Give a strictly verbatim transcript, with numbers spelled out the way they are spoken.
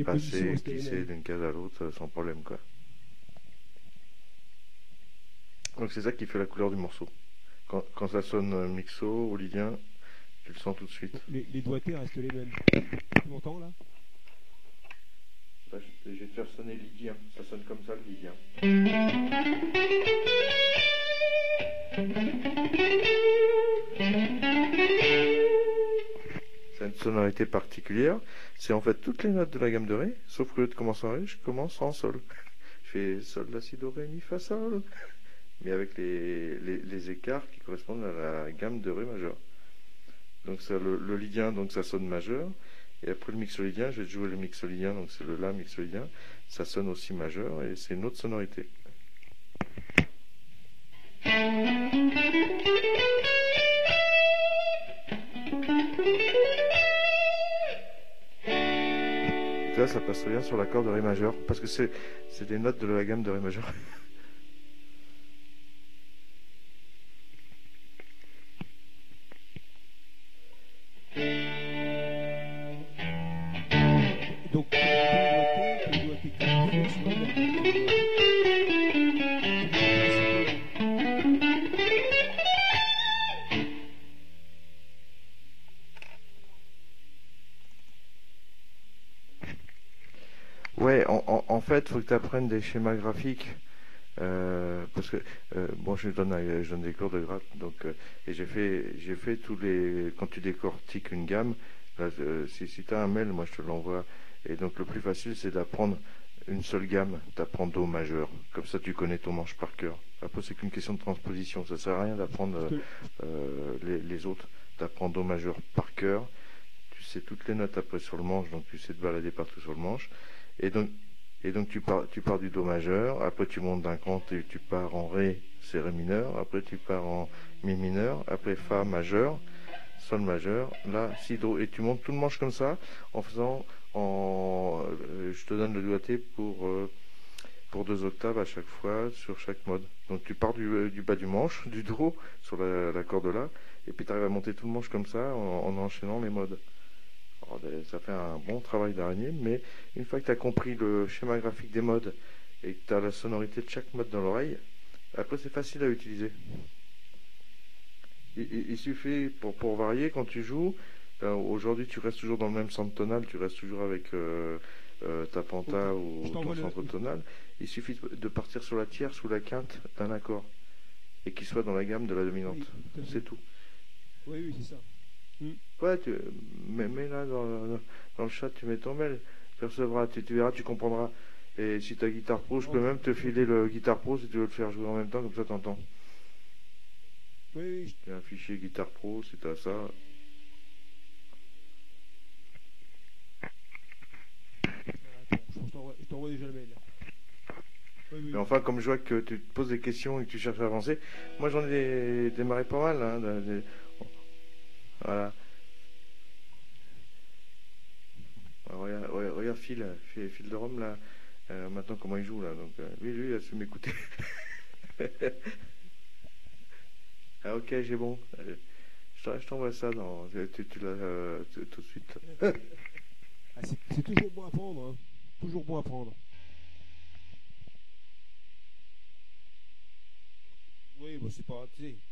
les positions passer, restaient les glisser mêmes. d'une case à l'autre sans problème, quoi. Donc c'est ça qui fait la couleur du morceau. Quand, quand ça sonne euh, mixo, olydien, tu le sens tout de suite. Les, les doigtés restent les mêmes. Tu m'entends là? Là, je, je vais te faire sonner lydien. Ça sonne comme ça, le lydien. C'est une sonorité particulière. C'est en fait toutes les notes de la gamme de Ré, sauf que au lieu de commencer en Ré, je commence en Sol. Je fais Sol, La, Si, Do, Ré, Mi, Fa, Sol. Mais avec les, les, les écarts qui correspondent à la gamme de Ré majeur. Donc ça, le, le lydien, donc ça sonne majeur. Et après le mixolydien, je vais jouer le mixolydien, donc c'est le La mixolydien. Ça sonne aussi majeur et c'est une autre sonorité. Là, ça passe très bien sur l'accord de Ré majeur, parce que c'est c'est des notes de la gamme de Ré majeur. Donc, ton doigté, ton doigté qualifié sur la gamme de Ouais, en, en, en fait, il faut que tu apprennes des schémas graphiques. Euh, parce que euh, bon, je donne, je donne des cours de gratte, donc euh, et j'ai fait, j'ai fait tous les. Quand tu décortiques une gamme, là, euh, si, si tu as un mail, moi je te l'envoie. Et donc le plus facile, c'est d'apprendre une seule gamme. T'apprends Do majeur, comme ça tu connais ton manche par cœur. Après, c'est qu'une question de transposition. Ça sert à rien d'apprendre euh, euh, les, les autres. T'apprends Do majeur par cœur. Tu sais toutes les notes après sur le manche, donc tu sais te balader partout sur le manche. Et donc Et donc tu pars, tu pars du Do majeur, après tu montes d'un cran, tu, tu pars en Ré, c'est Ré mineur, après tu pars en Mi mineur, après Fa majeur, Sol majeur, La, Si, Do, et tu montes tout le manche comme ça, en faisant, en, euh, je te donne le doigté pour, euh, pour deux octaves à chaque fois, sur chaque mode. Donc tu pars du, euh, du bas du manche, du Do, sur la, la corde là, et puis tu arrives à monter tout le manche comme ça, en, en enchaînant les modes. Alors, ça fait un bon travail d'araignée, mais une fois que tu as compris le schéma graphique des modes et que tu as la sonorité de chaque mode dans l'oreille, après c'est facile à utiliser. Il, il, il suffit, pour, pour varier, quand tu joues, euh, aujourd'hui tu restes toujours dans le même centre tonal, tu restes toujours avec euh, euh, ta penta ou ton centre le... tonal, il suffit de partir sur la tierce ou la quinte d'un accord et qu'il soit dans la gamme de la dominante. Oui, c'est tout. Oui, oui, c'est ça. Mm. Ouais, tu mets, mets là dans, dans, dans le chat, tu mets ton mail, tu recevras, tu, tu verras, tu comprendras. Et si tu as Guitar Pro, je peux même te filer le Guitar Pro si tu veux le faire jouer en même temps, comme ça t'entends. Oui, oui. Il y a un fichier Guitar Pro, si tu as ça. Attends, je t'envoie déjà le mail. Oui, oui. Mais enfin, comme je vois que tu te poses des questions et que tu cherches à avancer, moi j'en ai démarré pas mal. Hein, de, de... Voilà. Alors, regarde, regarde, regarde Phil, Phil, Phil de Rome là, euh, maintenant comment il joue là, donc euh, lui, lui, il a su m'écouter. Ah ok, j'ai bon. Je t'envoie ça, dans, tu, tu l'as euh, tout de suite. Ah, c'est toujours bon à prendre, hein. Toujours bon à prendre. Oui, bah c'est pas, tu sais,